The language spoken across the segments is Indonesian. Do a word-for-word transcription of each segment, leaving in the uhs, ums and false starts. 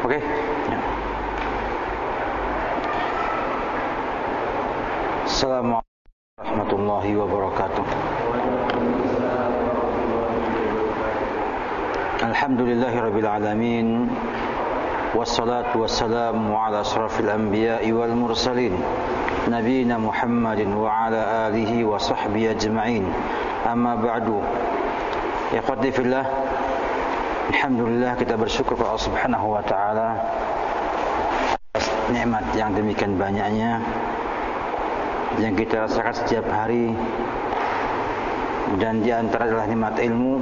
Oke. Okay? Ya. Assalamualaikum warahmatullahi wabarakatuh. Alhamdulillahirabbil alamin. Wassalatu wassalamu ala asrafil anbiya'i wal mursalin nabiyina Muhammadin wa ala alihi wa sahbihi ajma'in. Amma ba'du. Ikhwati fillah, alhamdulillah kita bersyukur kepada Allah Subhanahu wa taala atas nikmat yang demikian banyaknya yang kita rasakan setiap hari, dan di antara adalah nikmat ilmu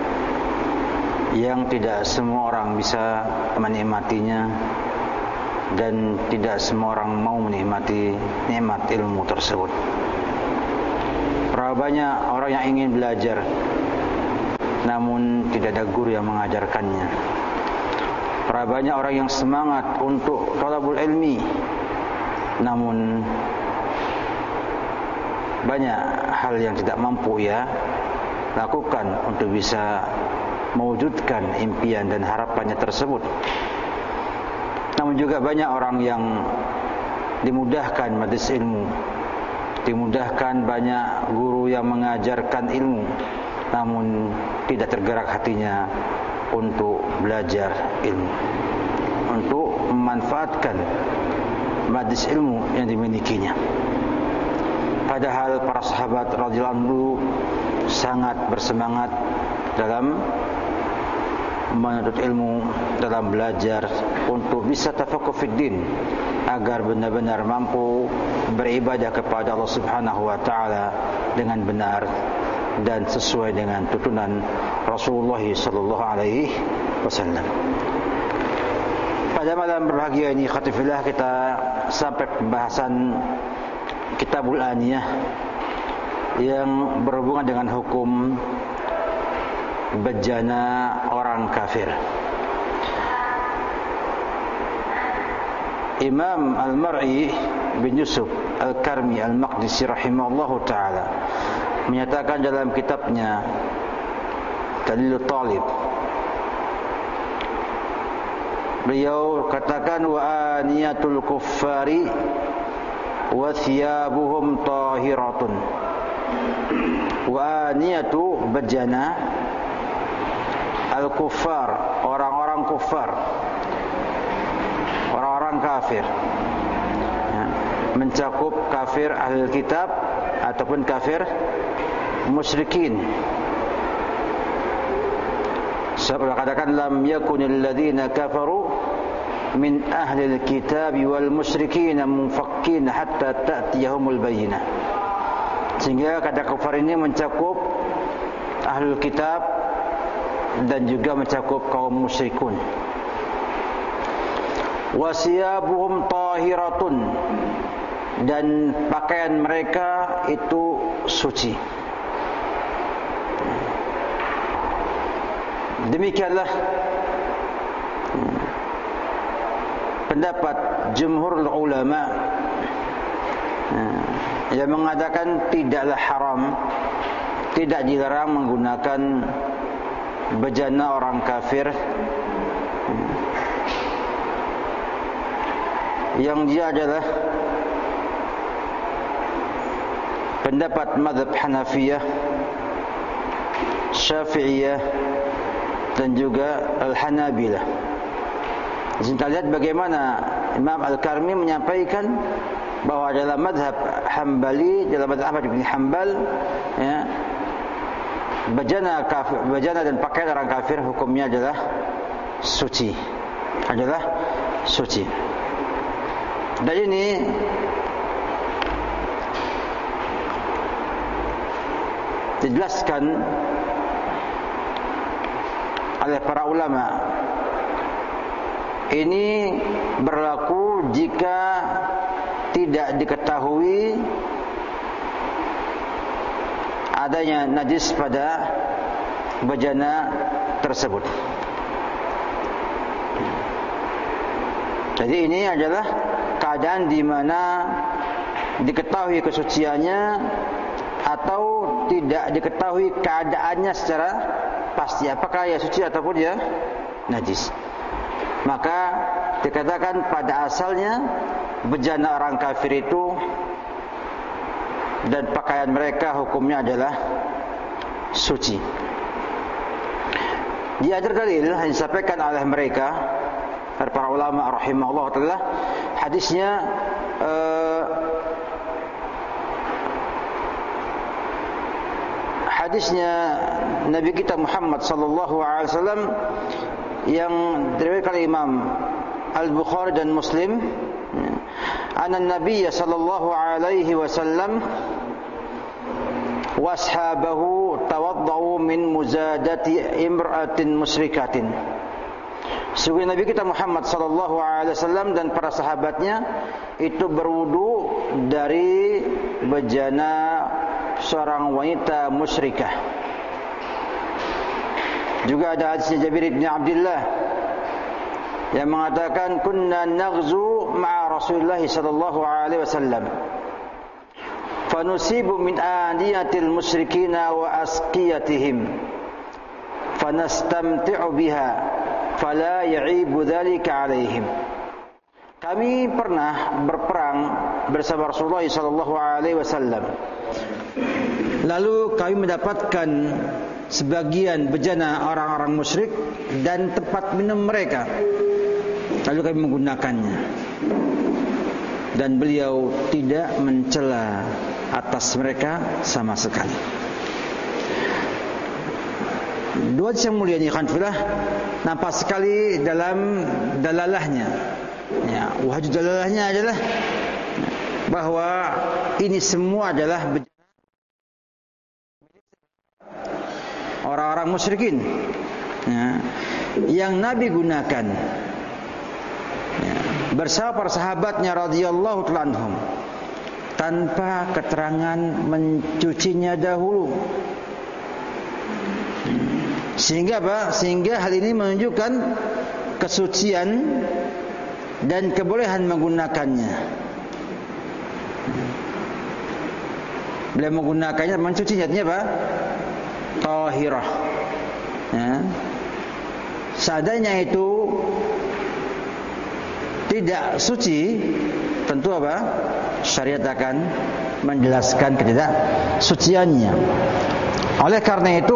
yang tidak semua orang bisa menikmatinya, dan tidak semua orang mau menikmati nikmat ilmu tersebut. Berapa banyak orang yang ingin belajar namun tidak ada guru yang mengajarkannya. Berapa banyak orang yang semangat untuk thalabul ilmi, namun banyak hal yang tidak mampu ia lakukan untuk bisa mewujudkan impian dan harapannya tersebut. Namun juga banyak orang yang dimudahkan majelis ilmu, dimudahkan banyak guru yang mengajarkan ilmu, namun tidak tergerak hatinya untuk belajar ilmu, untuk memanfaatkan majelis ilmu yang dimilikinya. Padahal para sahabat radhiyallahu anhu sangat bersemangat dalam menuntut ilmu, dalam belajar untuk bisa tafaqquh fid din, agar benar-benar mampu beribadah kepada Allah Subhanahu wa taala dengan benar dan sesuai dengan tuntunan Rasulullah sallallahu alaihi wasallam. Pada malam berbahagia ini, khatifillah, kita sampai pembahasan Kitabul Aniyah yang berhubungan dengan hukum bejana orang kafir. Imam Al-Mar'i bin Yusuf Al-Karmi Al-Maqdisi rahimahullahu ta'ala menyatakan dalam kitabnya Dalilul Talib, beliau katakan, wa aniyatul kuffari wa thiyabuhum tahiratun. Wa aniyatu bejana al-kuffar, orang-orang kufar, orang-orang kafir, ya, mencakup kafir ahli kitab ataupun kafir musyrikin. Sebab katakan, lam yakunil ladzina kafaru min ahli kitab wal musyrikin munfakkin hatta ta'tiyahumul bayyinah. Sehingga kata kafir ini mencakup ahli kitab dan juga mencakup kaum musyrikun. Wasiyabuhum tahiratun, dan pakaian mereka itu suci. Demikianlah pendapat jumhur ulama yang mengatakan tidaklah haram, tidak dilarang menggunakan bejana orang kafir yang dia adalah pendapat mazhab Hanafiyah, Syafi'iyah dan juga Al-Hanabilah. Kita lihat bagaimana Imam Al-Karmi menyampaikan bahwa dalam mazhab Hambali, dalam mazhab Ahmad bin Hanbal, ya, bejana kafir, bejana dan pakaian orang kafir hukumnya adalah suci, adalah suci. Dan ini dijelaskan oleh para ulama. Ini berlaku jika tidak diketahui adanya najis pada bejana tersebut. Jadi ini adalah keadaan di mana diketahui kesuciannya atau tidak diketahui keadaannya secara pasti, apakah ia suci ataupun dia najis. Maka dikatakan pada asalnya bejana orang kafir itu dan pakaian mereka hukumnya adalah suci. Di antara dalil yang disampaikan oleh mereka, para ulama rahimahullah taala, hadisnya uh, hadisnya Nabi kita Muhammad sallallahu alaihi wasallam yang diriwayatkan Imam Al-Bukhari dan Muslim, anna Nabiy sallallahu alaihi wasallam washabahu tawaddau min muzadati imra'atin musyrikatin. Sungguh Nabi kita Muhammad sallallahu alaihi wasallam dan para sahabatnya itu berwudu dari bejana seorang wanita musyrikah. Juga ada hadisnya Jabir bin Abdullah yang mengatakan kunna naghzu ma'a Rasulullah sallallahu alaihi wasallam fanusibu min aniyatil musyrikina wa asqiyatihim fanastamti'u biha fala ya'ibu dzalika alaihim. Kami pernah berperang bersama Rasulullah sallallahu alaihi wasallam. Lalu kami mendapatkan sebagian bejana orang-orang musyrik dan tempat minum mereka. Lalu kami menggunakannya. Dan beliau tidak mencela atas mereka sama sekali. Dua hadis yang mulia ini khanfilah nampak sekali dalam dalalahnya. Ya, wahyu dalalahnya adalah bahwa ini semua adalah bejana orang-orang musyrikin, ya, yang Nabi gunakan, ya, bersama para sahabatnya radhiyallahu ta'ala anhum tanpa keterangan mencucinya dahulu. Sehingga apa? Sehingga hal ini menunjukkan kesucian dan kebolehan menggunakannya. Beliau menggunakannya, mencucinya artinya apa? Tahirah. Ya. Seandainya itu tidak suci, tentu apa? Syariat akan menjelaskan ketidaksuciannya. Oleh karena itu,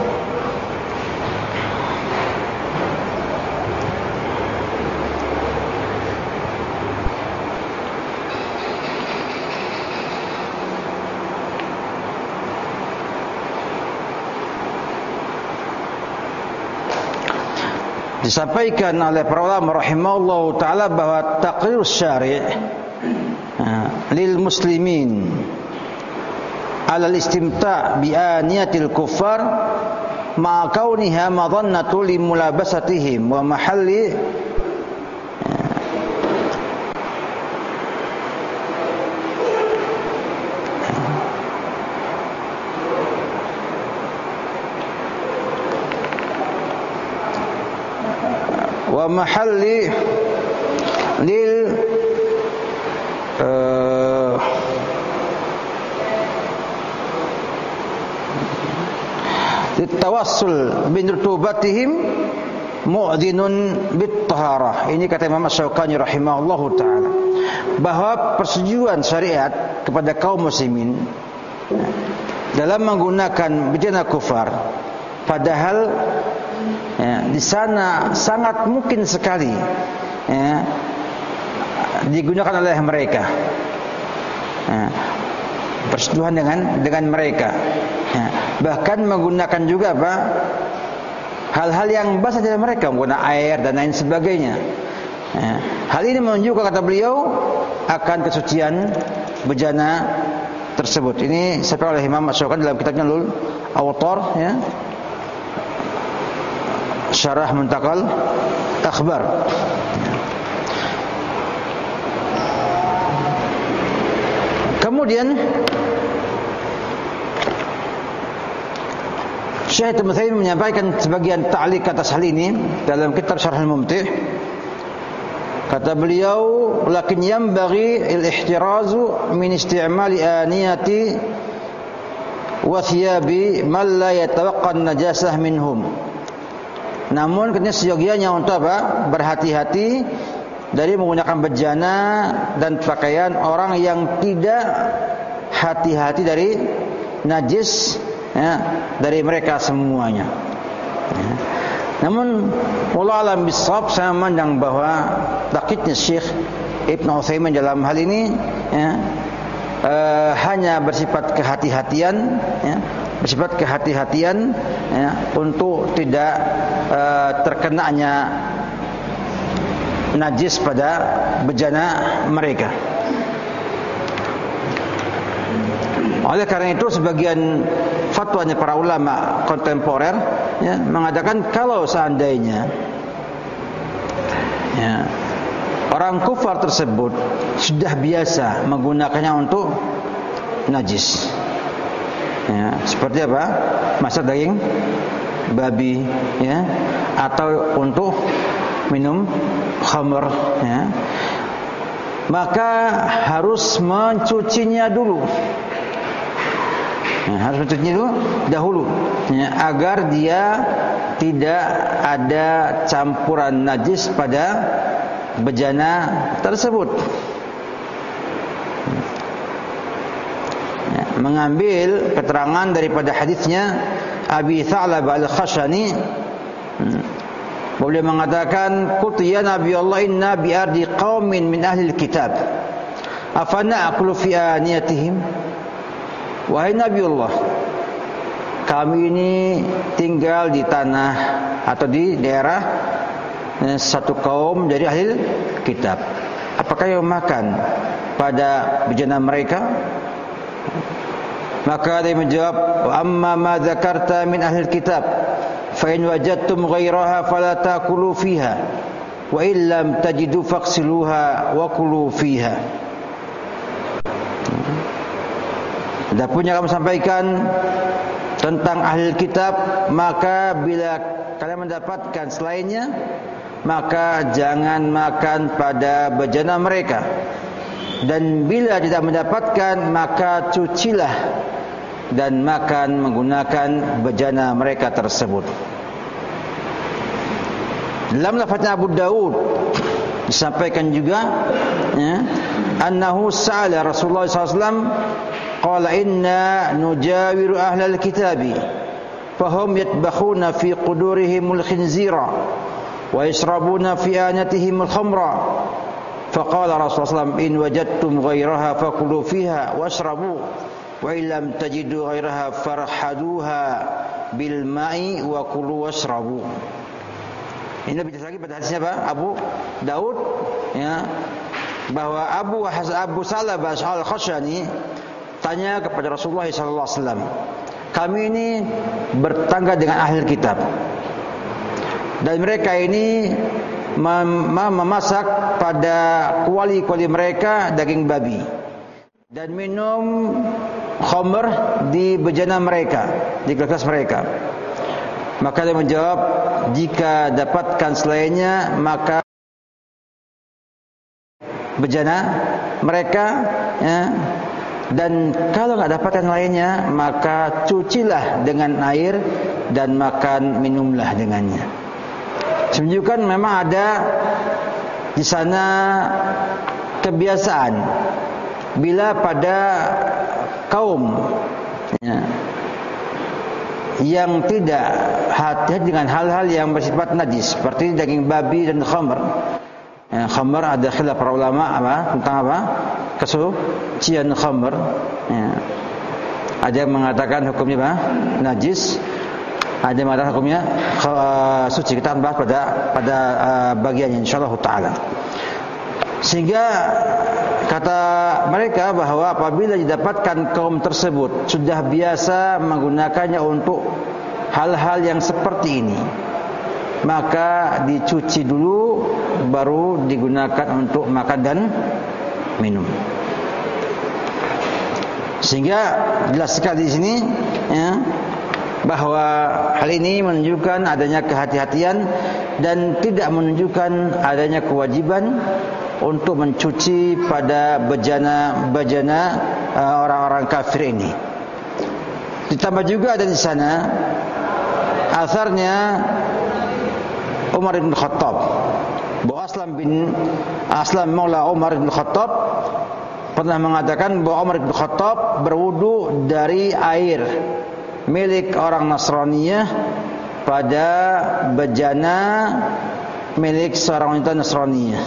disampaikan oleh para ulama rahimahullahu taala bahwa taqrir syari' lil muslimin ala al-istimta' bi aniyatil kuffar ma kauniha madhannatu li mulabasatihim wa mahalli wa mahalli lil uh, litawassul bin rutubatihim mu'dhinun bit taharah. Ini kata Imam Asy-Syaukani rahimahullahu taala, bahwa persetujuan syariat kepada kaum muslimin dalam menggunakan bejana kufar, padahal ya, di sana sangat mungkin sekali ya, digunakan oleh mereka, ya, persetujuan dengan dengan mereka, ya, bahkan menggunakan juga apa hal-hal yang basah dari mereka, menggunakan air dan lain sebagainya, ya. Hal ini menunjukkan, kata beliau, akan kesucian bejana tersebut. Ini disampaikan oleh Imam Asy-Syaukani dalam kitabnya Lul Awtar, ya, Syarah Muntakal Akhbar. Kemudian Syekh Al-Mutsaimin menyampaikan sebagian ta'liq atas hal ini dalam kitab Syarh Al-Mumti'. Kata beliau, lakin yanbaghi al-ihtirazu min isti'mali aniyati wa thiyabi man la yatawaqqa an-najasah minhum. Namun katanya seyogianya untuk apa? Berhati-hati dari menggunakan bejana dan pakaian orang yang tidak hati-hati dari najis, ya, dari mereka semuanya. Ya. Namun wallahu a'lam bissawab, saya memandang bahwa taqiqnya Syekh Ibnu Utsaimin dalam hal ini, ya, uh, hanya bersifat kehati-hatian, ya, bersifat kehati-hatian, ya, untuk tidak uh, terkenanya najis pada bejana mereka. Oleh karena itu sebagian fatwanya para ulama kontemporer, ya, mengatakan kalau seandainya, ya, orang kufar tersebut sudah biasa menggunakannya untuk najis, ya, seperti apa? Masak daging babi, ya, atau untuk minum khamr, ya, maka harus mencucinya dulu. Ya, harus mencucinya dulu dahulu, ya, agar dia tidak ada campuran najis pada bejana tersebut. Ya, mengambil keterangan daripada hadisnya Abi Tha'lab Al-Khashani, boleh mengatakan, qultu ya Nabi Allah, inna bi ardi qaumin min ahli kitab afana aqulu fi aniyatihim. Wahai Nabi Allah, kami ini tinggal di tanah atau di daerah satu kaum dari ahli kitab. Apakah yang makan pada bejana mereka? Maka dia menjawab, wa amma ma dzakarta min ahli kitab fa in wajadtum ghairaha fala taqulu fiha wa illam tajidu faghsiluha wa kulu fiha. Adapun yang kamu sampaikan tentang ahli kitab, maka bila kalian mendapatkan selainnya, maka jangan makan pada bejana mereka. Dan bila tidak mendapatkan, maka cucilah dan makan menggunakan bejana mereka tersebut. Dalam lafaznya Abu Daud disampaikan juga, ya, annahu sa'ala Rasulullah sallallahu alaihi wasallam qala inna nujawiru ahlal kitabi fahum yatbakhuna fi qudurihimul khinzira wa yashrabuna fi anatihimul khamra faqala Rasulullah sallallahu alaihi wasallam in wajadtum ghairaha fakulu fiha washrabu wa illam tajidu ghairaha farhaduha bil ma'i wa kulu washrabu. Ini lebih lagi pada hadisnya apa? Abu Daud, ya, bahwa Abu Abu Salabah Al-Khashani tanya kepada Rasulullah sallallahu alaihi wasallam, kami ini bertangga dengan ahli kitab dan mereka ini mem- memasak pada kuali-kuali mereka daging babi dan minum khamr di bejana mereka, di gelas mereka. Maka dia menjawab, jika dapatkan selainnya maka bejana mereka, ya, dan kalau enggak dapatkan lainnya maka cucilah dengan air dan makan minumlah dengannya. Menunjukkan memang ada di sana kebiasaan bila pada kaum, ya, yang tidak hati-hati dengan hal-hal yang bersifat najis seperti daging babi dan khamr. Ya, khamr ada khilaf para ulama apa tentang apa? Kesucian khamr, ya. Ada yang mengatakan hukumnya apa? Najis. Ada yang mengatakan hukumnya uh, suci. Kita akan bahas pada pada uh, bagiannya insyaallah taala. Sehingga kata mereka bahwa apabila didapatkan kaum tersebut sudah biasa menggunakannya untuk hal-hal yang seperti ini, maka dicuci dulu baru digunakan untuk makan dan minum. Sehingga jelas sekali di sini, ya, bahwa hal ini menunjukkan adanya kehati-hatian dan tidak menunjukkan adanya kewajiban untuk mencuci pada bejana-bejana uh, orang-orang kafir ini. Ditambah juga ada di sana asarnya Umar bin Khattab. Bahwa Aslam bin Aslam Maula Umar bin Khattab pernah mengatakan bahwa Umar bin Khattab berwudu dari air milik orang Nasraniyah pada bejana milik seorang wanita Nasraniyah.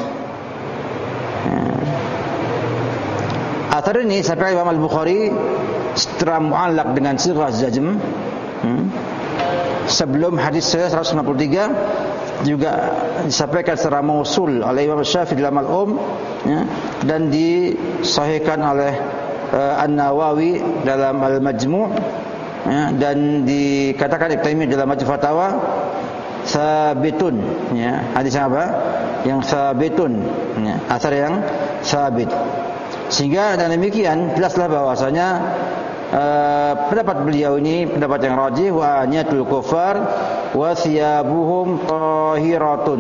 Athar ini sampai Imam Al-Bukhari secara mu'allaq dengan sighah jazm, hmm, sebelum hadis seratus lima puluh tiga juga disampaikan secara mausul oleh Imam Syafi'i dalam Al-Um, ya, dan disahihkan oleh uh, An-Nawawi dalam Al-Majmu', ya, dan dikatakan Ibnu Taimiyah dalam Majmu' Fatawa sabitun, ya, hadis yang apa? Yang sabitun, ya, asar yang sabit. Sehingga dengan demikian jelaslah bahwasanya uh, pendapat beliau ini pendapat yang rajih, wa niyatul kufar wa thiyabuhum tahiratun,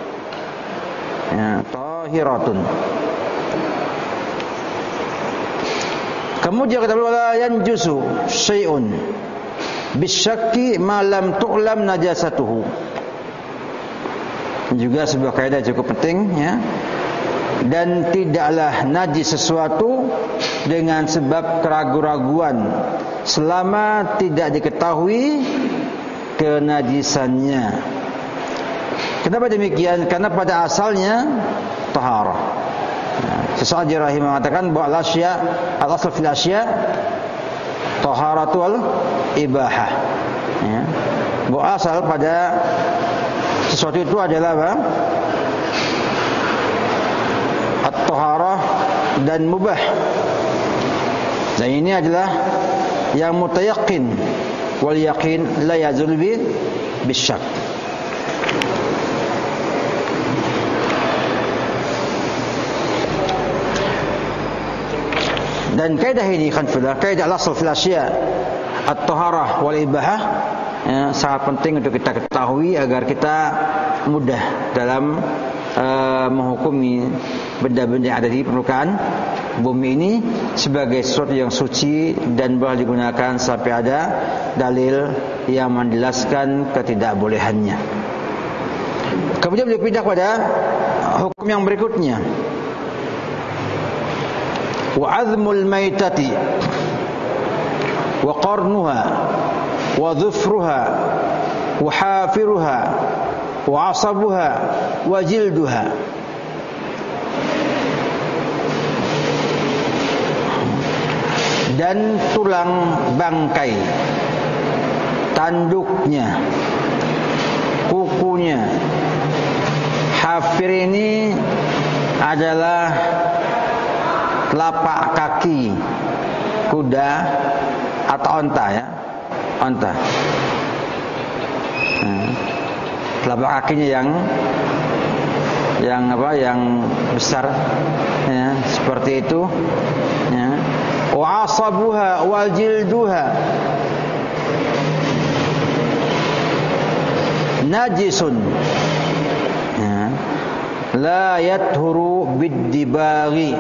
ya, tahiratun. Kemudian kata beliau, la yanjusu syai'un bisyakki ma lam tu'lam najasatuhu. Juga sebuah kaidah cukup penting, ya. Dan tidaklah najis sesuatu dengan sebab keraguan-raguan selama tidak diketahui kenajisannya. Kenapa demikian? Karena pada asalnya taharah. Sesaat Rahim mengatakan bahwa al-asya al-asl fil asya taharatul ibahah, ya. Bahwa asal pada sesuatu itu adalah apa? At-taharah dan mubah. Dan ini adalah yang mutayaqqin, wal yaqin la yazul bi bisyak. Dan kaidah ini kan fillah, kaidah al-asl fil asya at-taharah wal ibahah, ya, sangat penting untuk kita ketahui agar kita mudah dalam uh, menghukumi benda-benda yang ada di permukaan bumi ini sebagai sesuatu yang suci dan boleh digunakan sampai ada dalil yang menjelaskan ketidakbolehannya. Kemudian beliau pindah pada hukum yang berikutnya. Wa azmul maitati wa qarnuha wa dhufruha wa hafiruha wa asabuha wa jilduha. Dan tulang bangkai, tanduknya, kukunya. Hafir ini adalah telapak kaki kuda atau onta, ya, onta. Hmm. Telapak kakinya yang yang apa? Yang besar, ya, seperti itu, ya. Wa asabuha wal jilduha najisun, ya, la yathuru bid-dibaghi.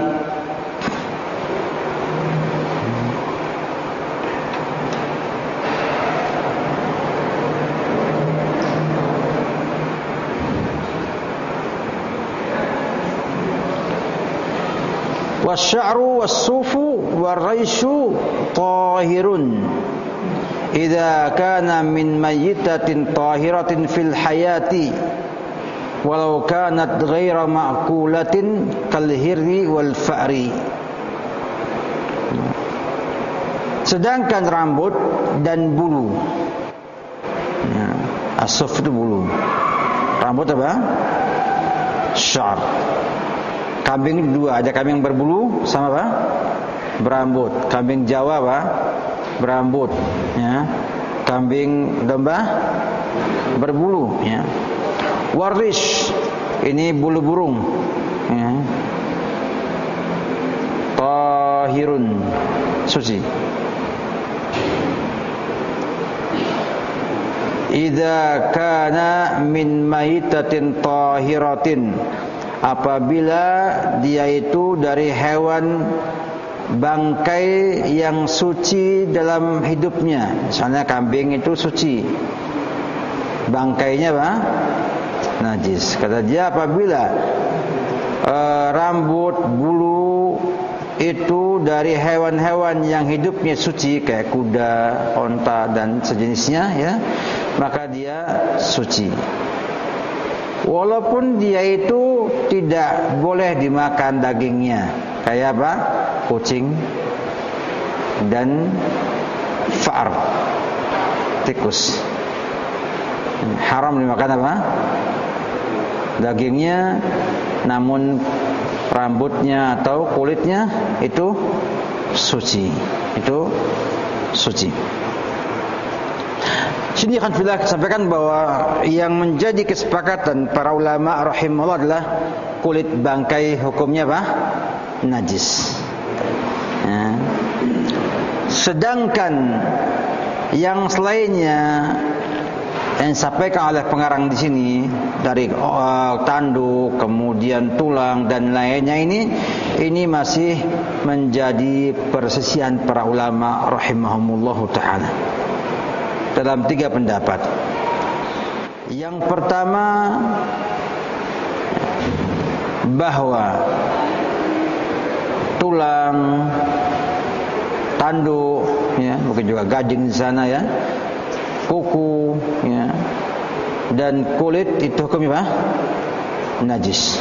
Wasya'ru was-sufu war-raishu tahirun idza kana min mayyitatin tahiratin fil hayati walau kanat ghaira ma'kulatin kal hirri wal fa'ri. Sedangkan rambut dan bulu, ya, as-suf itu bulu, rambut apa? Syar. Kambing dua, ada kambing berbulu sama apa? Berambut. Kambing Jawa apa? Berambut, ya. Kambing domba berbulu, ya. Warish, ini bulu burung, ya. Tahirun, suci. Idza kana min maitatin tahiratin, apabila dia itu dari hewan bangkai yang suci dalam hidupnya. Misalnya kambing itu suci, bangkainya apa? najis. Kata dia apabila uh, rambut, bulu itu dari hewan-hewan yang hidupnya suci kayak kuda, onta dan sejenisnya ya, maka dia suci. Walaupun dia itu tidak boleh dimakan dagingnya, kayak apa? Kucing dan fa'ar, tikus. Haram dimakan apa? Dagingnya, namun rambutnya atau kulitnya itu suci. Itu suci. Sini akan kita sampaikan bahwa yang menjadi kesepakatan para ulama rahimahullah adalah kulit bangkai hukumnya apa? Najis. Ya. Sedangkan yang selainnya yang disampaikan oleh pengarang di sini dari uh, tanduk, kemudian tulang dan lainnya ini ini masih menjadi persisian para ulama rahimahumullah taala dalam tiga pendapat. Yang pertama bahwa tulang, tanduk, ya, mungkin juga gading di sana ya, kuku, ya, dan kulit itu hukumnya apa? Najis.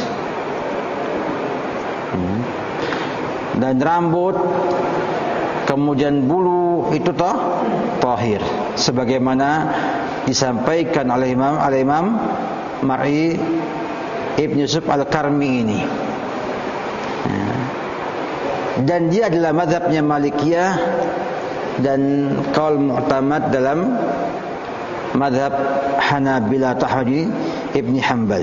Hmm. Dan rambut, kemudian bulu itu toh tahir, sebagaimana disampaikan oleh Imam Al-Imam Mar'i Ibn Yusuf Al-Karmi ini. Dan dia adalah mazhabnya Malikiyah dan qaul mu'tamad dalam mazhab Hanabilah Tahdi Ibni Hanbal.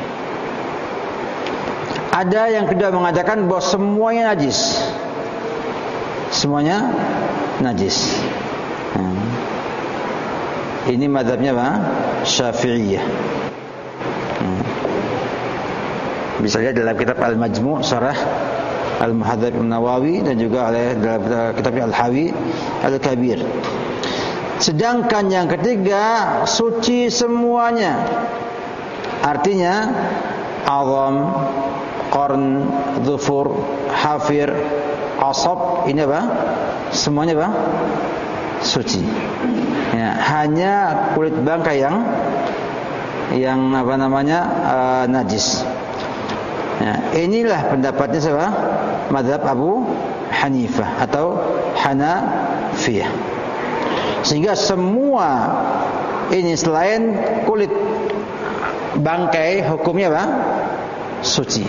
Ada yang kedua mengatakan bahwa semuanya najis. Semuanya najis. Hmm. Ini mazhabnya apa? Syafi'iyah. Hmm. Bisa lihat dalam kitab Al-Majmu' Syarah Al-Muhadzab An-Nawawi dan juga oleh dalam kitab Al-Hawi Al-Kabir. Sedangkan yang ketiga suci semuanya. Artinya azam, qarn, dhufur, hafir, asab, ini apa? Semuanya apa? Suci. Ya, hanya kulit bangkai yang yang apa namanya uh, najis. Ya, inilah pendapatnya siapa? Mazhab Abu Hanifah atau Hanafiyah. Sehingga semua ini selain kulit bangkai hukumnya apa? Suci.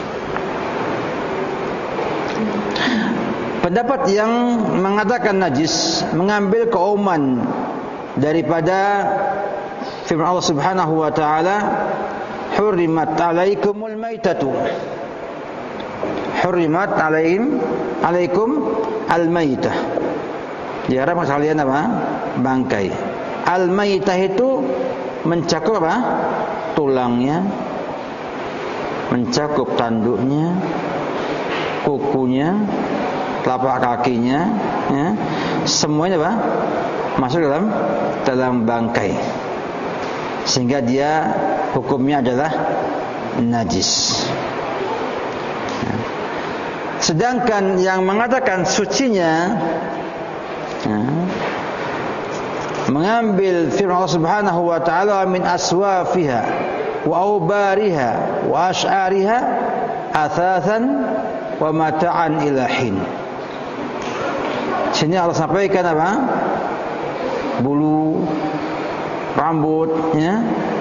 Pendapat yang mengatakan najis mengambil keumuman daripada firman Allah Subhanahu wa taala, hurrimat alaikumul maitatu. Hurrimat alaihim alaikum al-maitah. Diharamkan kalian apa? Bangkai. Al-maitah itu mencakup apa? Tulangnya, mencakup tanduknya, kukunya, telapak kakinya, ya. Semuanya apa? Masuk dalam dalam bangkai. Sehingga dia hukumnya adalah najis. Sedangkan yang mengatakan sucinya ya, mengambil firman Allah Subhanahu wa taala min aswafiha wa aubariha wa ash'ariha athathan wa mata'an ila hin. Sini Allah sampaikan apa? Bulu, rambut, ya.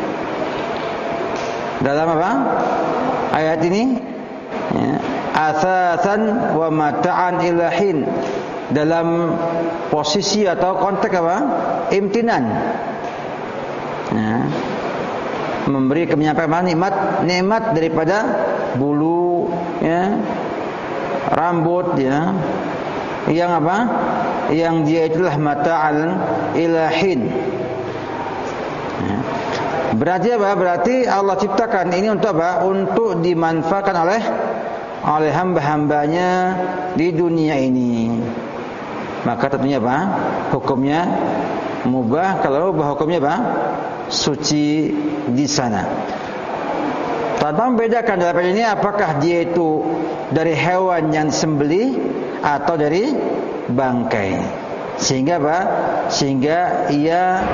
Dalam apa? Ayat ini, ya. Athathan wa mata'an ila hin, dalam posisi atau konteks apa? Imtinan. Ya. Memberi menyampaikan nikmat, nikmat daripada bulu, ya, rambut, ya, yang apa? Yang dia itulah mata'al ilahin. Ya. Berarti apa? Berarti Allah ciptakan ini untuk apa? Untuk dimanfaatkan oleh oleh hamba-hambanya di dunia ini. Maka tentunya apa? Hukumnya mubah. Kalau mubah hukumnya apa? Suci di sana. Tanpa membedakan dalam ini apakah dia itu dari hewan yang disembelih atau dari bangkai. Sehingga apa? Sehingga ia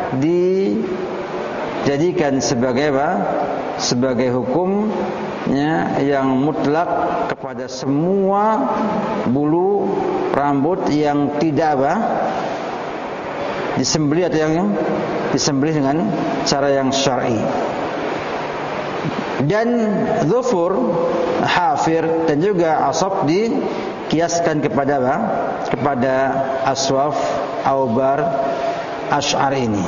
dijadikan sebagai apa? Sebagai hukum ya, yang mutlak kepada semua bulu rambut yang tidak apa? Disembelih atau yang disembelih dengan cara yang syar'i. Dan dhufur, hafir dan juga asab dikiaskan kepada apa? Kepada aswaf, aubar, asy'ar ini.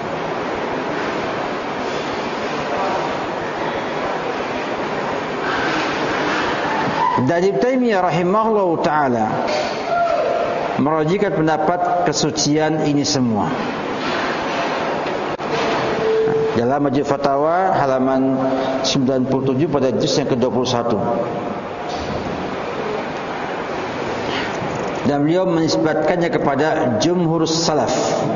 Dan Ibnu Taimiyah rahimahullah taala merajikan pendapat kesucian ini semua. Dalam Majmu' Fatawa halaman sembilan puluh tujuh pada juz yang ke dua puluh satu. Dan beliau menisbatkannya kepada jumhur salaf.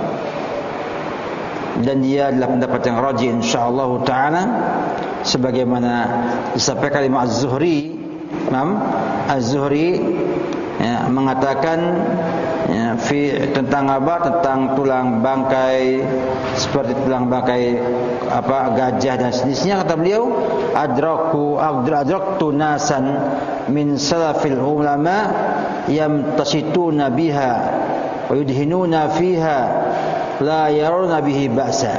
Dan dia adalah pendapat yang rajih insyaallah taala sebagaimana disampaikan Imam Az-Zuhri. Imam Az-Zuhri ya, mengatakan ya, fi tentang apa? Tentang tulang bangkai seperti tulang bangkai apa gajah dan sejenisnya, kata beliau, adraku adraktu nasan min salafil ulama yamtasituna biha wa yudhinuna fiha la yaruna bihi ba'sa.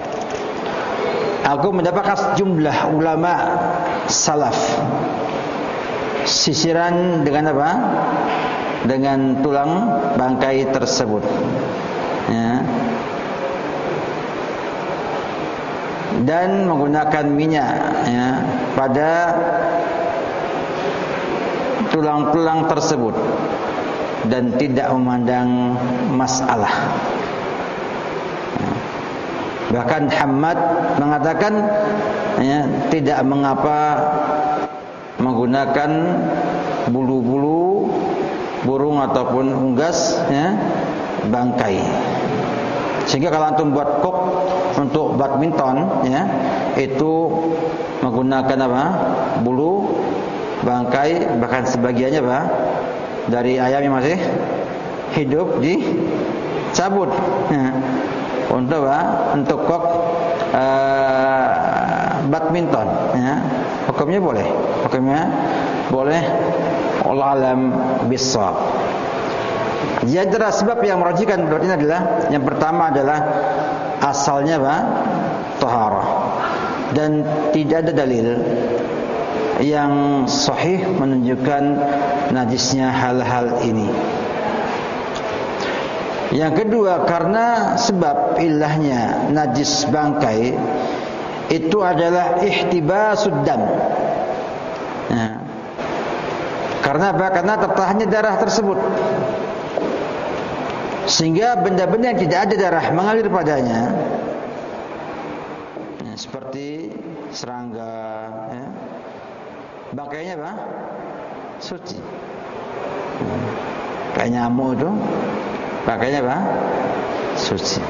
Aku mendapatkan sejumlah ulama salaf sisiran dengan apa? Dengan tulang bangkai tersebut. Ya. Dan menggunakan minyak ya, pada tulang-tulang tersebut dan tidak memandang masalah. Bahkan Hammad mengatakan ya, tidak mengapa menggunakan bulu-bulu burung ataupun unggas ya, bangkai. Sehingga kalau antum buat kok untuk badminton ya, itu menggunakan apa? Bulu bangkai, bahkan sebagiannya apa? Dari ayam yang masih hidup dicabut ya. Untuk apa? Untuk kok uh, badminton ya. Hukumnya boleh. Hukumnya boleh. Wallahu alam bissawab. Di antara sebab yang merajihkan pendapat ini adalah yang pertama adalah asalnya apa? Taharah. Dan tidak ada dalil yang sahih menunjukkan najisnya hal-hal ini. Yang kedua, karena sebab ilahnya najis bangkai itu adalah ihtibasud dam. Nah, karena apa? Karena tertahannya darah tersebut. Sehingga benda-benda yang tidak ada darah mengalir padanya ya, seperti serangga ya. Bangkainya apa? Suci. Kayak nyamuk itu bangkainya apa? Suci.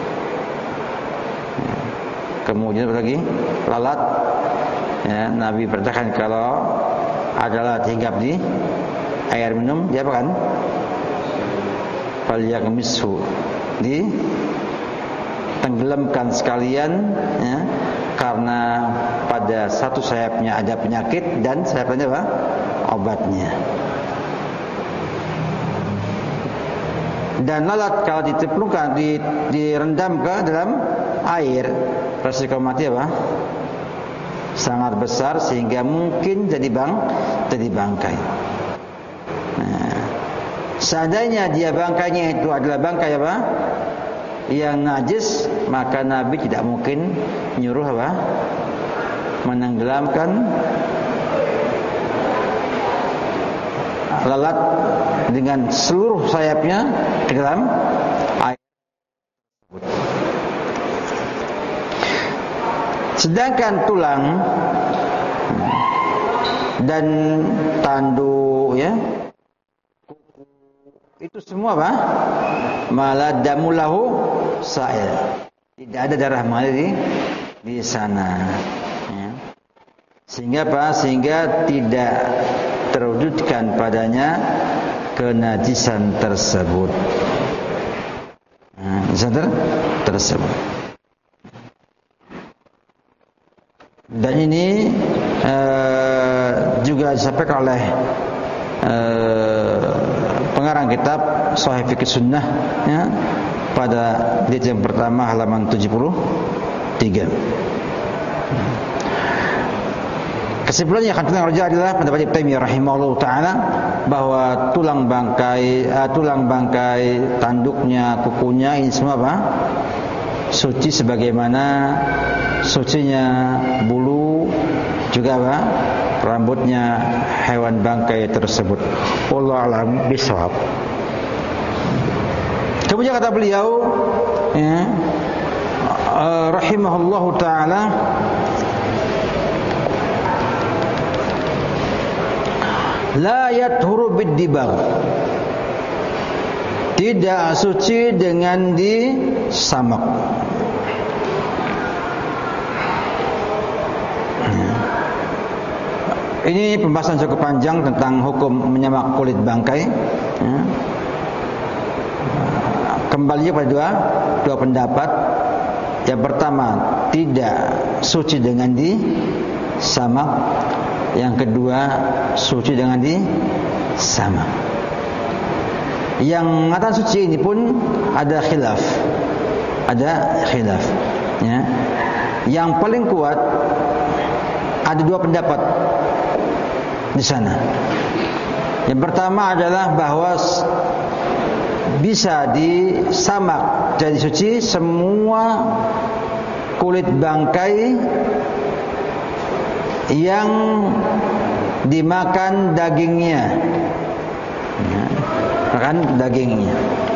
Kemudian apa lagi? Lalat ya, Nabi perintahkan kalau ada lalat hinggap di air minum, dia apa kan? Falyagmishu, di tenggelamkan sekalian ya, karena pada satu sayapnya ada penyakit dan sayapnya apa? Obatnya. Dan lalat kalau dicemplungkan, di, direndam ke dalam air, resiko mati apa? Sangat besar sehingga mungkin jadi bang, jadi bangkai. Nah, seandainya dia bangkainya itu adalah bangkai apa? Yang najis, maka Nabi tidak mungkin nyuruh apa? Menenggelamkan lalat dengan seluruh sayapnya ke dalam air. Sedangkan tulang dan tanduk ya, itu semua apa? Maladamulahu sa'il. Tidak ada darah mengalir di, di sana. Ya. Sehingga apa? Sehingga tidak terwujudkan padanya kenajisan tersebut. Nah, ter tersebut. Dan ini uh, juga disampaikan oleh uh, pengarang kitab Sahih Fiqh Sunnah, ya, pada jilid yang pertama halaman tujuh puluh tiga. Kesimpulannya akan tulang raja adalah pendapat Ibnu Taimiyah rahimahullah taala bahwa tulang bangkai, uh, tulang bangkai, tanduknya, kukunya ini semua apa? Suci sebagaimana sucinya bulu juga apa? Rambutnya hewan bangkai tersebut. Wallahu a'lam bishawab. Kemudian kata beliau, ya, uh, rahimahullahu taala, la yathuru bid-dibagh, tidak suci dengan disamak. Ini pembahasan cukup panjang tentang hukum menyamak kulit bangkai, ya. Kembali pada dua dua pendapat. Yang pertama, tidak suci dengan disamak. Yang kedua, suci dengan disamak. Yang mengatakan suci ini pun ada khilaf. Ada khilaf, ya. Yang paling kuat ada dua pendapat di sana. Yang pertama adalah bahwa bisa disamak jadi suci semua kulit bangkai yang dimakan dagingnya, ya, makan dagingnya.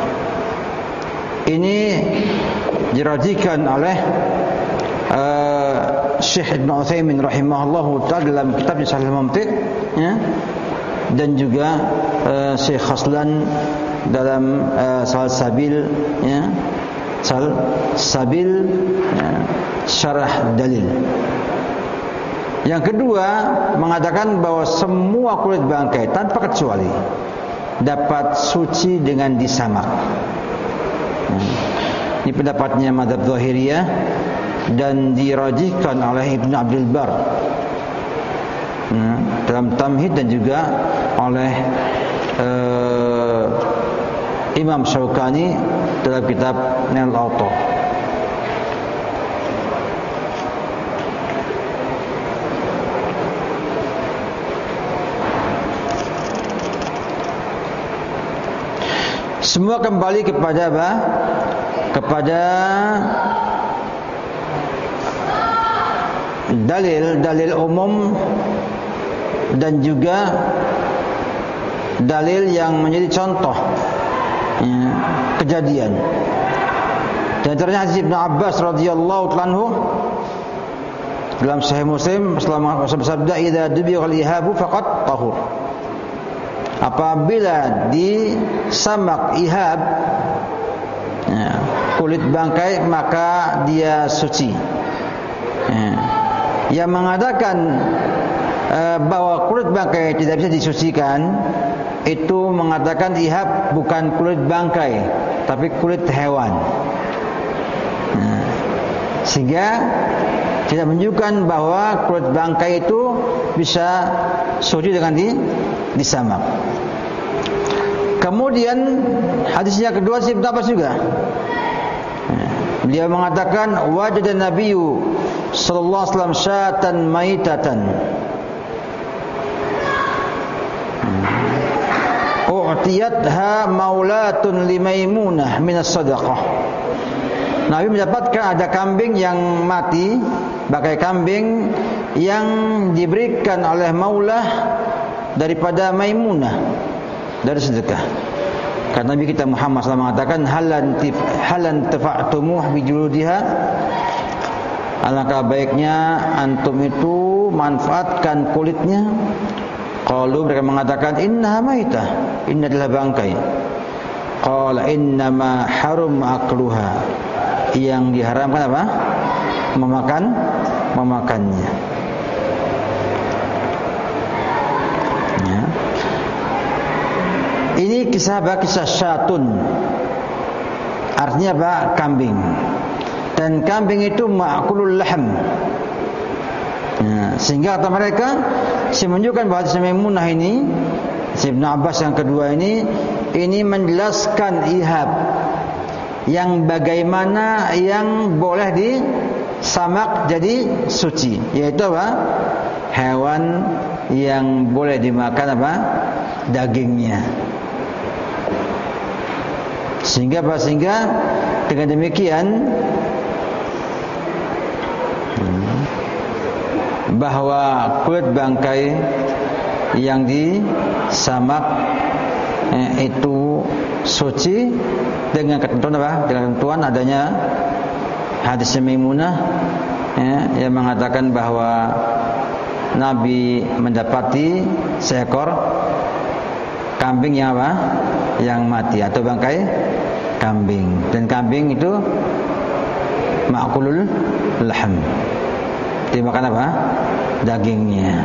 Ini dirajikan oleh uh, Syekh Ibnu Utsaimin rahimahullahu taala dalam kitabnya Sharh Al-Mumti', ya, dan juga uh, Syekh Khaslan dalam uh, Salsabil, ya, Salsabil, ya, Syarah Dalil. Yang kedua mengatakan bahwa semua kulit bangkai tanpa kecuali dapat suci dengan disamak. Ini pendapatnya mazhab Zahiriyah dan dirajihkan oleh Ibnu Abdul Bar dalam Tamhid dan juga oleh uh, Imam Syaukani dalam kitab Nail Awtar. Semua kembali kepada apa? Kepada dalil-dalil umum dan juga dalil yang menjadi contoh, ya, kejadian. Dan ternyata hadis Ibnu Abbas radhiyallahu anhu dalam Sahih Muslim selama bersabda, "Idza dubighal ihabu faqad tahur." Apabila disamak ihab, ya, kulit bangkai, maka dia suci. Ya. Yang mengatakan uh, bahwa kulit bangkai tidak bisa disucikan, itu mengatakan ihab bukan kulit bangkai, tapi kulit hewan. Ya. Sehingga tidak menunjukkan bahwa kulit bangkai itu bisa suci dengan di, disamak. Kemudian hadisnya kedua si Ibnu Abbas juga. Beliau mengatakan wajada Nabiyyu sallallahu alaihi wasallam syatan maitatan u'tiyatha maulatun limaimunah minas sadaqah. Nabi mendapatkan ada kambing yang mati, bangkai kambing yang diberikan oleh maulah daripada Maimunah dari sedekah. Karena Nabi kita Muhammad shallallahu alaihi wasallam mengatakan halan tif halan tafa'tumuh bijuludiha, alangkah baiknya antum itu manfaatkan kulitnya. Qalu, mereka mengatakan innaha maitah, inna adalah bangkai. Qala innama harum akluha, yang diharamkan apa? Memakan memakannya. Ini kisah apa? Kisah syatun. Artinya apa? Kambing. Dan kambing itu ma'kulul lahm. Nah, sehingga kata mereka, si menunjukkan bahawa si Maimunah ini, si Ibn Abbas yang kedua ini, ini menjelaskan ihab yang bagaimana yang boleh disamak jadi suci, yaitu apa? Hewan yang boleh dimakan apa? Dagingnya. Sehingga apa? Sehingga dengan demikian bahwa kulit bangkai yang disamak eh, itu suci dengan ketentuan apa? Dengan ketentuan adanya hadis Maimunah eh, yang mengatakan bahwa Nabi mendapati seekor kambing yang apa? Yang mati atau bangkai kambing, dan kambing itu ma'kulul lahm, dimakan apa? Dagingnya.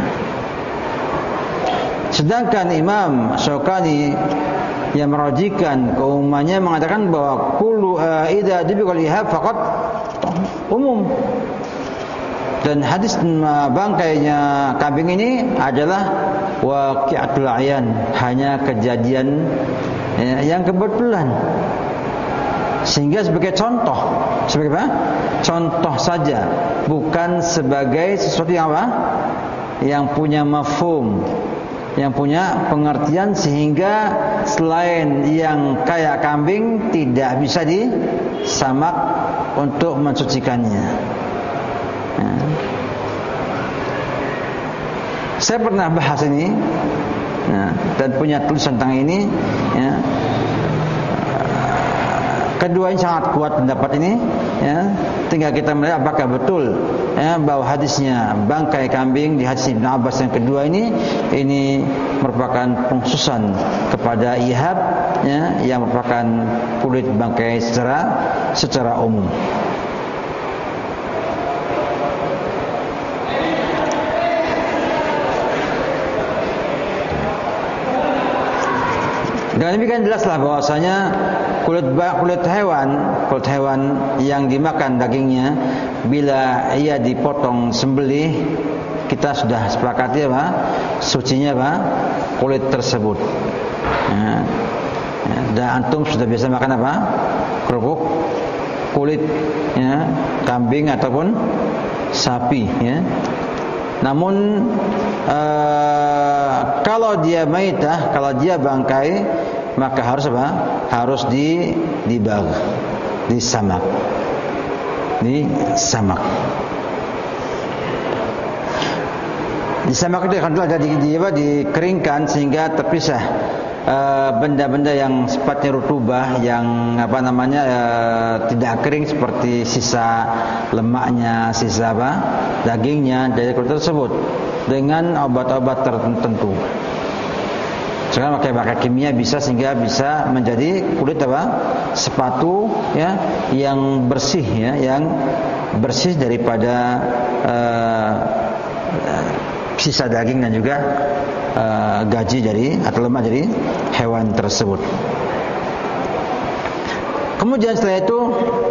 Sedangkan Imam Syaukani yang merajikan keumumannya mengatakan bahwa kullu idza dibiqal ihab faqat umum. Dan hadis bangkainya kambing ini adalah waqi'atul ayan, hanya kejadian ya, yang kebetulan. Sehingga sebagai contoh, sebagai apa? Contoh saja, bukan sebagai sesuatu yang apa? Yang punya mafhum, yang punya pengertian, sehingga selain yang kayak kambing tidak bisa disamak untuk mensucikannya. Ya. Saya pernah bahas ini ya, dan punya tulisan tentang ini ya. Keduanya sangat kuat pendapat ini ya. Tinggal kita melihat apakah betul ya, bahwa hadisnya bangkai kambing di hadis Ibn Abbas yang kedua ini ini merupakan pengkhususan kepada ihab ya, yang merupakan kulit bangkai secara secara umum. Dan demikian jelaslah bahwasanya kulit kulit hewan, kulit hewan yang dimakan dagingnya bila ia dipotong sembelih, kita sudah sepakati apa? Sucinya apa? Kulit tersebut. Ya. Ya. Dan antum sudah biasa makan apa? Kerupuk kulit ya, kambing ataupun sapi ya. Namun uh, kalau dia maitah, kalau dia bangkai, maka harus apa? Harus di dibag, disamak, disamak. Disamak itu akan ada di, di apa? Dikeringkan sehingga terpisah uh, benda-benda yang sifatnya rutubah, yang apa namanya uh, tidak kering seperti sisa lemaknya, sisa apa? Dagingnya dari kulit tersebut dengan obat-obat tertentu. Sekarang pakai-pakai kimia bisa sehingga bisa menjadi kulit apa? Sepatu ya yang bersih ya, yang bersih daripada uh, sisa daging dan juga uh, gaji dari atau lemak dari hewan tersebut. Kemudian setelah itu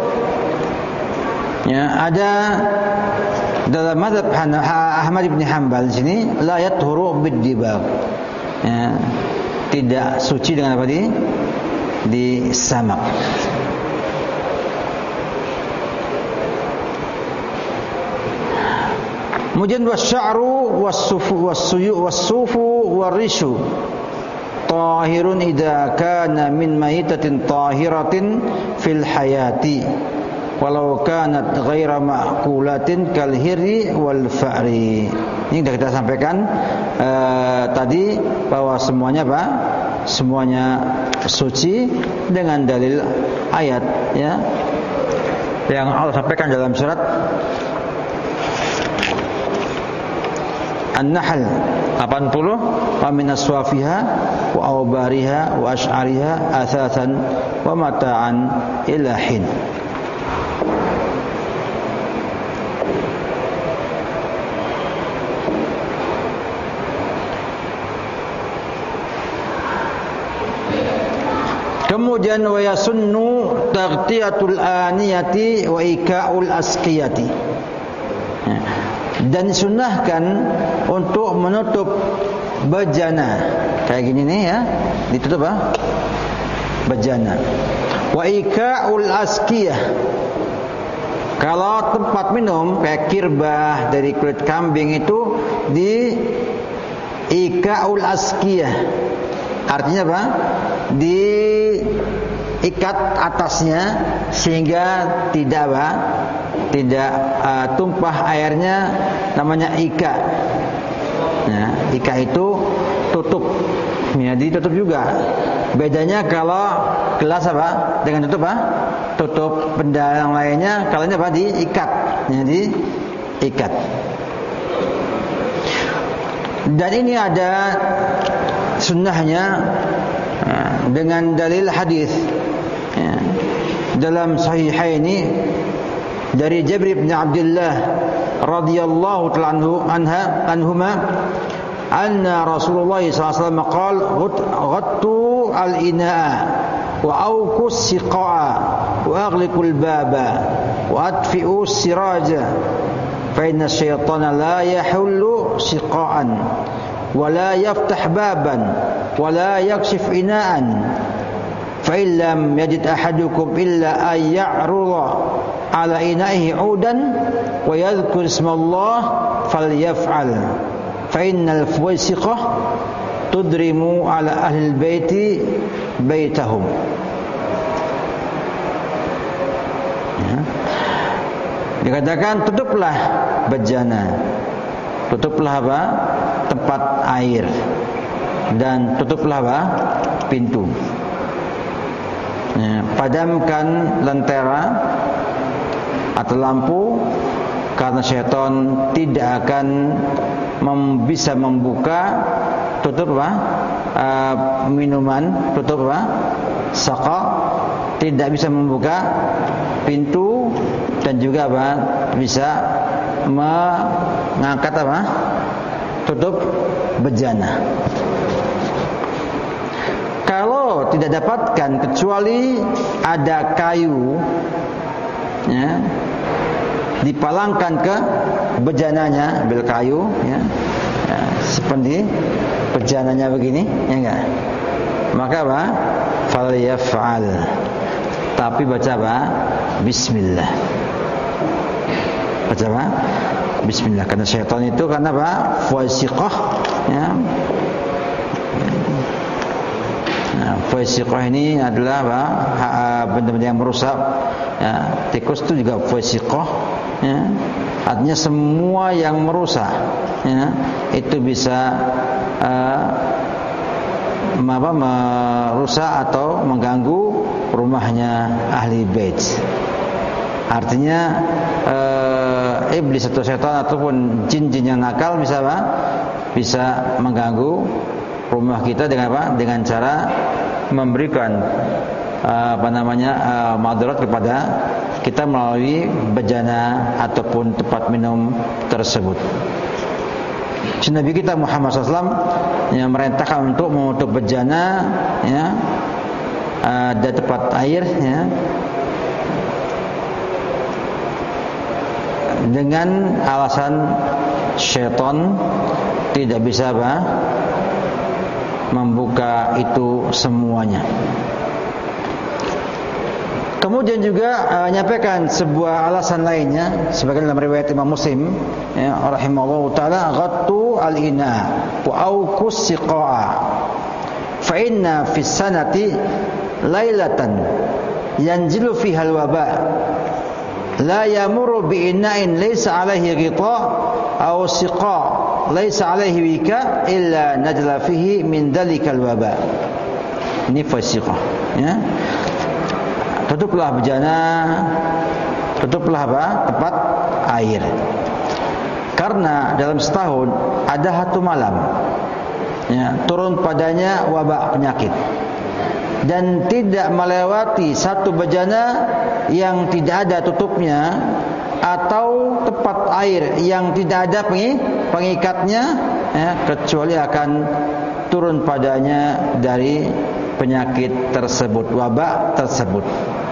ya ada dalam mazhab Ahmad bin Hanbal di sini la yathuru bid-dibag. Ya, tidak suci dengan apa di disamak. Kemudian wasya'ru was-sufu was-suyu was-sufu war-rishu tahirun idza kana min maitatin tahiratin fil hayati walau kanat ghaira ma'kulatin kal hirri wal fa'ri. Ini sudah kita sampaikan uh, tadi bahwa semuanya apa? Semuanya suci dengan dalil ayat ya. Yang Allah sampaikan dalam surat An-Nahl delapan puluh, wa min aswafiha wa awbariha wa ash'ariha athatan wa mata'an ila hin. Kemudian wa yasunnu taghtiyatul aniyati wa ika'ul asqiyati. Dan disunahkan untuk menutup bejana. Kayak gini nih ya, ditutup apa? Bejana. Wa ika'ul asqiyah. Kalau tempat minum kayak kirbah dari kulit kambing itu di ika'ul asqiyah. Artinya apa? Diikat atasnya sehingga tidak apa? Tidak uh, tumpah airnya, namanya ika. Ya, ika itu tutup. Ya, ditutup juga. Bedanya kalau gelas apa? Dengan tutup apa? Tutup benda yang lainnya, kalau ini apa? Diikat. Ya, diikat. Dan ini ada sunnahnya dengan dalil hadis ya, dalam Sahihaini dari Jabir bin Abdullah radhiyallahu ta'ala anhu anha anhuma anna Rasulullah sallallahu alaihi wasallam qala ghattu al-ina'a wa awqu as-siqa'a wa aghliqu al-baba wa atfi'u as-siraja fa inna asy-syaitana la yahullu siqa'an wa la yaftah baban wa la yakshif ina'an fa illam yajid ahadukum illa ay ya'rudha ala ina'ihi 'udan wa yadhkur ismallah falyaf'al fa innal fuwaysiqah tudrimu ala ahli baiti baitahum. Ya. Dikatakan tutuplah bejana, tutuplah apa? Tempat air, dan tutuplah apa? Pintu. Ya, padamkan lentera atau lampu, karena syaitan tidak akan mem- bisa membuka tutup apa? Uh, minuman, tutup apa? Saqa, tidak bisa membuka pintu, dan juga apa? Bisa mengangkat apa? Tutup bejana. Kalau tidak dapatkan kecuali ada kayu, ya, dipalangkan ke bejananya, ambil kayu, ya, ya, seperti bejananya begini, ya enggak? Maka apa? Falyaf'al. Tapi baca apa? Bismillah. Baca apa? Bismillah. Karena syaitan itu karena apa? Fuwaysiqah, ya. Nah, fuwaysiqah ini adalah apa? Benda-benda yang merusak. Ya, tikus itu juga fuwaysiqah, ya. Artinya semua yang merusak, ya, itu bisa uh, apa, merusak atau mengganggu rumahnya ahli bait. Artinya uh, iblis atau syaitan ataupun jin-jin yang nakal bisa apa? Bisa mengganggu rumah kita dengan apa? Dengan cara memberikan uh, apa namanya uh, madarat kepada kita melalui bejana ataupun tempat minum tersebut. Nabi kita Muhammad sallallahu alaihi wasallam yang merintahkan untuk menutup bejana, ya, ada tempat air, ya, dengan alasan syaitan tidak bisa apa? Membuka itu semuanya. Kemudian juga uh, menyampaikan sebuah alasan lainnya, sebagian dalam riwayat Imam Muslim, ya, rahimahullahu taala, ghattu al-ina wa awqus siqa'a fa inna fis sanati lailatan yanzilu fiha al-waba la yamurru bi ina'in laysa alaihi ghita aw siqa' laysa alaihi wika illa najla fihi min dhalikal waba. Ini fasiqah, ya. Tutuplah bejana, tutuplah apa? Tempat air. Karena dalam setahun ada satu malam, ya, turun padanya wabak penyakit, dan tidak melewati satu bejana yang tidak ada tutupnya atau tempat air yang tidak ada pengikatnya, ya, kecuali akan turun padanya dari penyakit tersebut, wabak tersebut.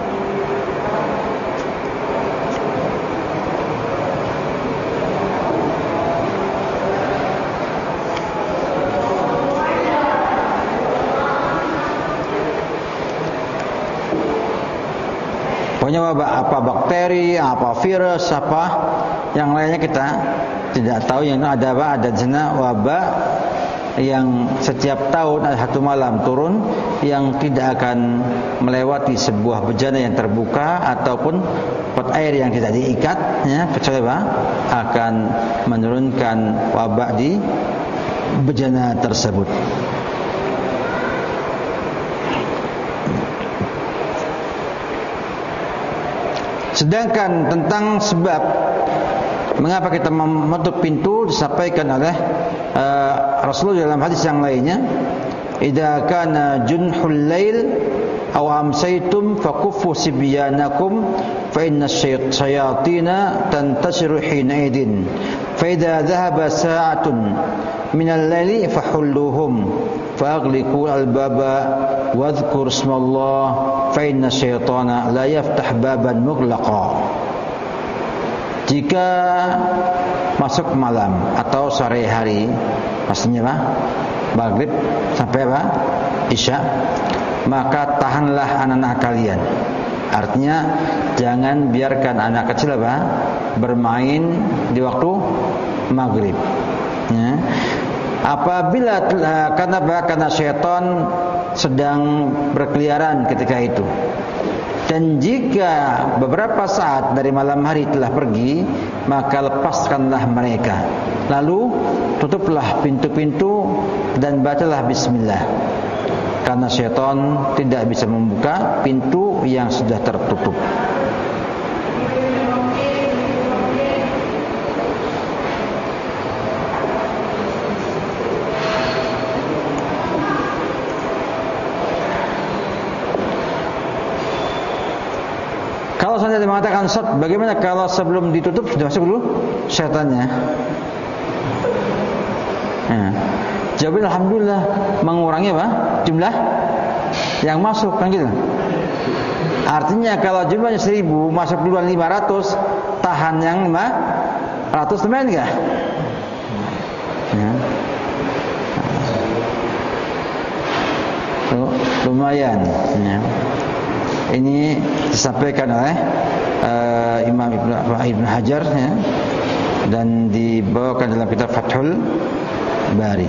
Pokoknya wabak, apa bakteri, apa virus, apa yang lainnya kita tidak tahu. Yang ada apa? Ada jenis wabak yang setiap tahun ada satu malam turun, yang tidak akan melewati sebuah bejana yang terbuka ataupun pot air yang tidak diikat, ya, kecuali apa? Akan menurunkan wabak di bejana tersebut. Sedangkan tentang sebab mengapa kita menutup pintu disampaikan oleh uh, Rasulullah dalam hadis yang lainnya, idza kana junhul lail aw amsaytum fakuffu sibyanakum fa inna syayatina tantashiru hina idin fa idza dhahaba sa'atun min al-laili fahulluhum faaghliqu al-baba wadhkur ismallah fa inna syaitana la yaftah baban mughlaqa. Jika masuk malam atau sore hari, maksudnya apa? Maghrib sampai apa? Isya, maka tahanlah anak-anak kalian. Artinya jangan biarkan anak kecil apa? Bermain di waktu maghrib. Ya. Apabila karena karena syaitan sedang berkeliaran ketika itu. Dan jika beberapa saat dari malam hari telah pergi, maka lepaskanlah mereka. Lalu tutuplah pintu-pintu dan bacalah bismillah. Karena syaitan tidak bisa membuka pintu yang sudah tertutup. Kalau saya mengatakan Ustaz, bagaimana kalau sebelum ditutup sudah masuk dulu syaitannya? Ya. Jawabnya alhamdulillah mengurangi apa? Jumlah yang masuk, kan gitu. Artinya kalau jumlahnya seribu masuk duluan lima ratus, tahan yang lima ratus lumayan enggak? Ya. Lumayan, ya. Ini disampaikan oleh uh, Imam Ibn, Ibn Hajar, ya, dan dibawakan dalam kitab Fathul Bari.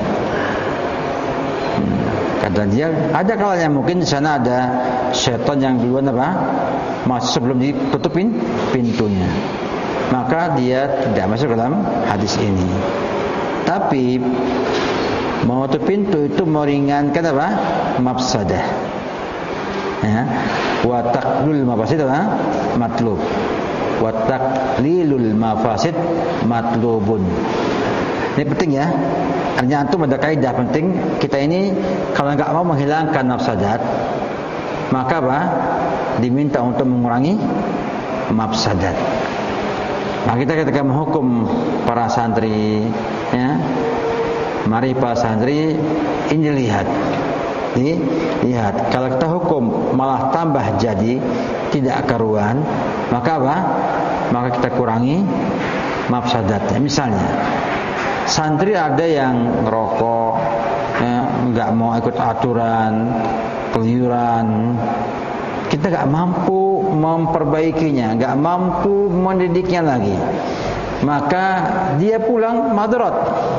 Hmm. Kata dia, ada kalanya mungkin di sana ada syaitan yang duluan apa? Masuk sebelum ditutupin pintunya. Maka dia tidak masuk dalam hadis ini. Tapi menutup pintu itu meringankan apa? Mafsadah. Ya. Wa taqlil mafasid apa? Matlub. Wa taqlilul mafasid matlubun. Ini penting ya. Artinya antum ada kaidah penting. Kita ini kalau enggak mau menghilangkan mafsadat, maka apa? Diminta untuk mengurangi mafsadat. Nah, kita ketika menghukum para santri, ya, mari para santri ini lihat. Ini lihat, kalau kita hukum malah tambah jadi tidak karuan, maka apa? Maka kita kurangi mafsadatnya. Misalnya, santri ada yang ngerokok, ya, nggak mau ikut aturan, keluyuran. Kita nggak mampu memperbaikinya, nggak mampu mendidiknya lagi. Maka dia pulang madharat.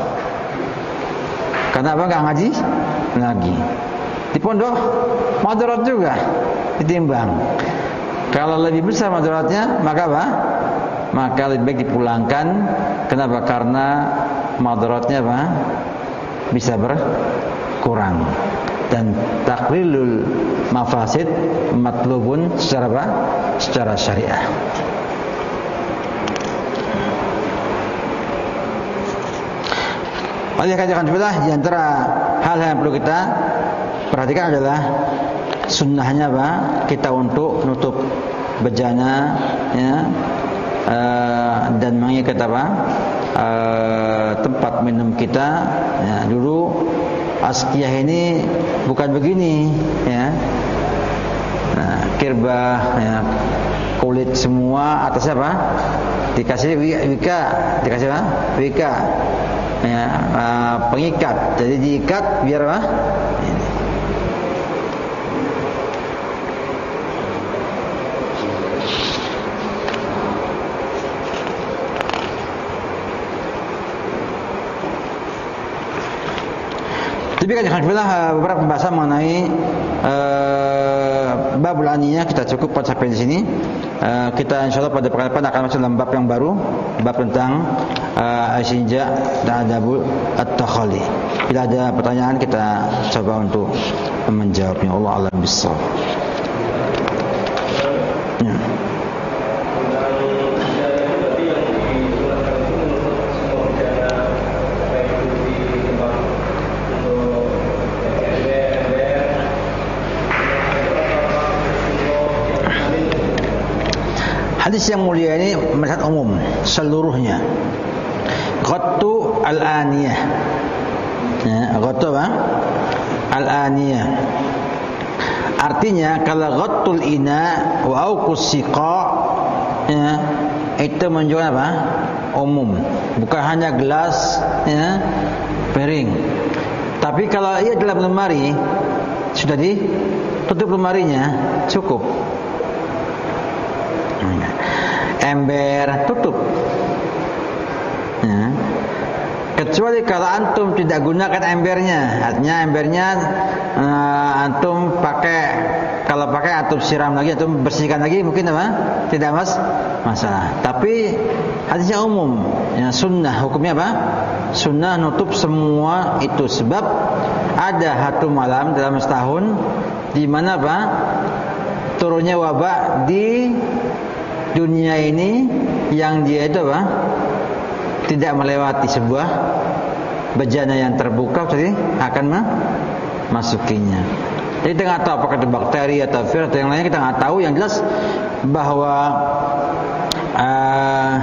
Karena apa? Nggak ngaji lagi. Di pondok madharat juga ditimbang. Kalau lebih besar madharatnya, maka apa? Maka lebih baik dipulangkan. Kenapa? Karena madharatnya apa? Bisa berkurang. Dan taqlilul mafasid matlubun secara apa? Secara syariah. Oleh karena itu di antara hal yang perlu kita perhatikan adalah sunnahnya apa? Kita untuk nutup bejana, ya, uh, dan mengikat apa? Uh, tempat minum kita, ya, dulu askiyah ini bukan begini, ya. Nah, kirbah, ya, kulit semua atas apa? Dikasih wika, dikasih apa? Wika, ya, uh, pengikat. Jadi diikat biar apa? Ini. Tapi kan alhamdulillah beberapa pembahasan mengenai uh, babul aniyah kita cukup sampai di sini. Uh, kita insyaallah pada pekan depan akan masuk dalam bab yang baru, bab tentang uh, al-istinja dan adabul at-takhali. Bila ada pertanyaan kita coba untuk menjawabnya. Allah a'lam bissawab. Ya. Hadis yang mulia ini melihat umum seluruhnya. Ghattu al-aniyah. Ya, ghattu apa? Al-aniyah. Artinya kalau ghattul ina wa auqus siqa, ya, itu menunjukkan apa? Umum. Bukan hanya gelas, ya, piring. Tapi kalau ia dalam lemari sudah ditutup lemarinya, cukup. Ember tutup, ya. Kecuali kalau antum tidak gunakan embernya, artinya embernya uh, antum pakai, kalau pakai antum siram lagi, antum bersihkan lagi, mungkin apa? Tidak mas masalah. Tapi hadisnya umum, ya, sunnah hukumnya apa? Sunnah nutup semua itu, sebab ada satu malam dalam setahun di mana apa? Turunnya wabah di dunia ini yang dia itu apa? Tidak melewati sebuah bejana yang terbuka, jadi akan memasukinya. Jadi kita nggak tahu apakah itu bakteri atau virus atau yang lainnya, kita nggak tahu. Yang jelas bahwa uh,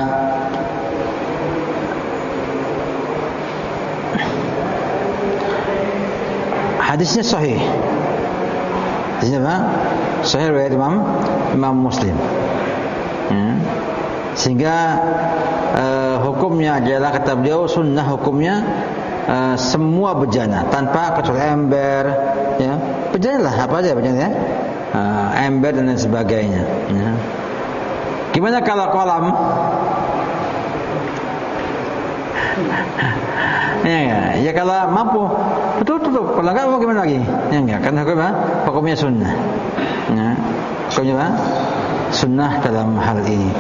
hadisnya sahih. Hadisnya apa? Sahih riwayat Imam Imam Muslim. Hmm. Sehingga uh, hukumnya adalah, kata beliau, sunnah hukumnya uh, semua bejana tanpa kecuali ember, ya, bejana lah apa aja bejana, ya, uh, ember dan lain sebagainya, ya. Gimana kalau kolam? Ya, ya, ya kalau mampu tutup tutup, kalau enggak mau gimana lagi? Ya enggak, kan hukumnya hukumnya sunnah, ya, hukumnya apa? Sunnah dalam hal ini.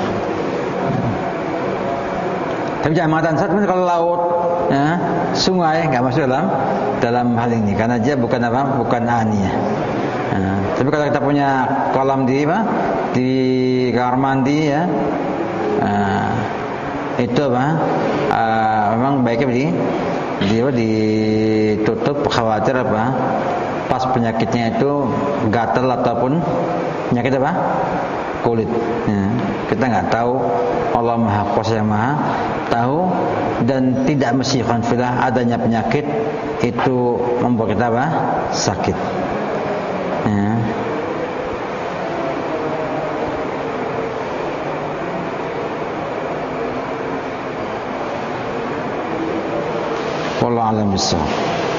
Tapi jangan mengatakan saat kalau laut, ya, sungai nggak masuk dalam dalam hal ini, karena dia bukan apa, bukan aniyah. Ya. Tapi kalau kita punya kolam di apa, di kamar mandi, ya, uh, itu apa, uh, memang baiknya di, di apa, ditutup, khawatir apa, pas penyakitnya itu gatal ataupun penyakit apa, kulit, ya. Kita nggak tahu, Allah Maha Kuasa yang Maha tahu, dan tidak mesti khonfilah adanya penyakit itu membuat kita apa? Sakit, ya. Wallahu a'lam bishawab.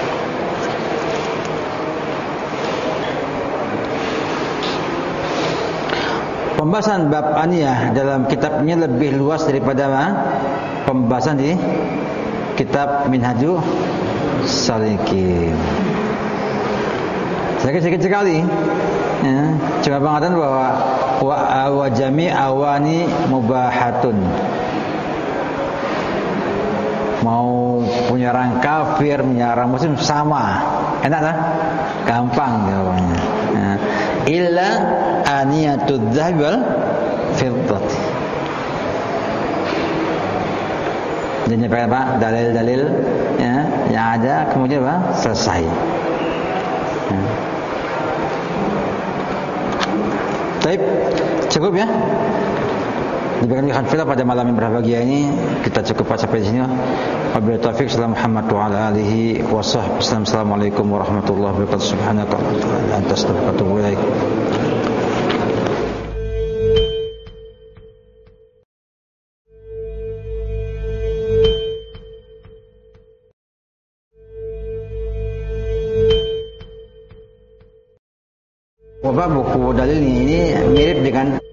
Pembahasan bab aniyah dalam kitabnya lebih luas daripada apa? Pembahasan di kitab Minhajus Salikin. Sedikit-sedikit sekali, ya. Cuma pengatakan bahwa wa, wa jami awani mubahatun. Mau punya orang kafir, punya orang muslim sama, enak lah, gampang jawabannya. Ya. Illa aniyatud dzahab wal fiddah. Dan apa, apa? Dalil-dalil, ya, yang ada, kemudian apa? Selesai. Ya. Baik, cukup ya. Demikian alhamdulillah pada malam yang berbahagia ini kita cukup sampai di sini. Wabillahi taufiq. Muhammad wa ala alihi wa sahbihi. Assalamualaikum warahmatullahi wabarakatuh. Subhanaka wa anta astaghfiruka wa atubu ilaik. Wabah buku dalil ini mirip dengan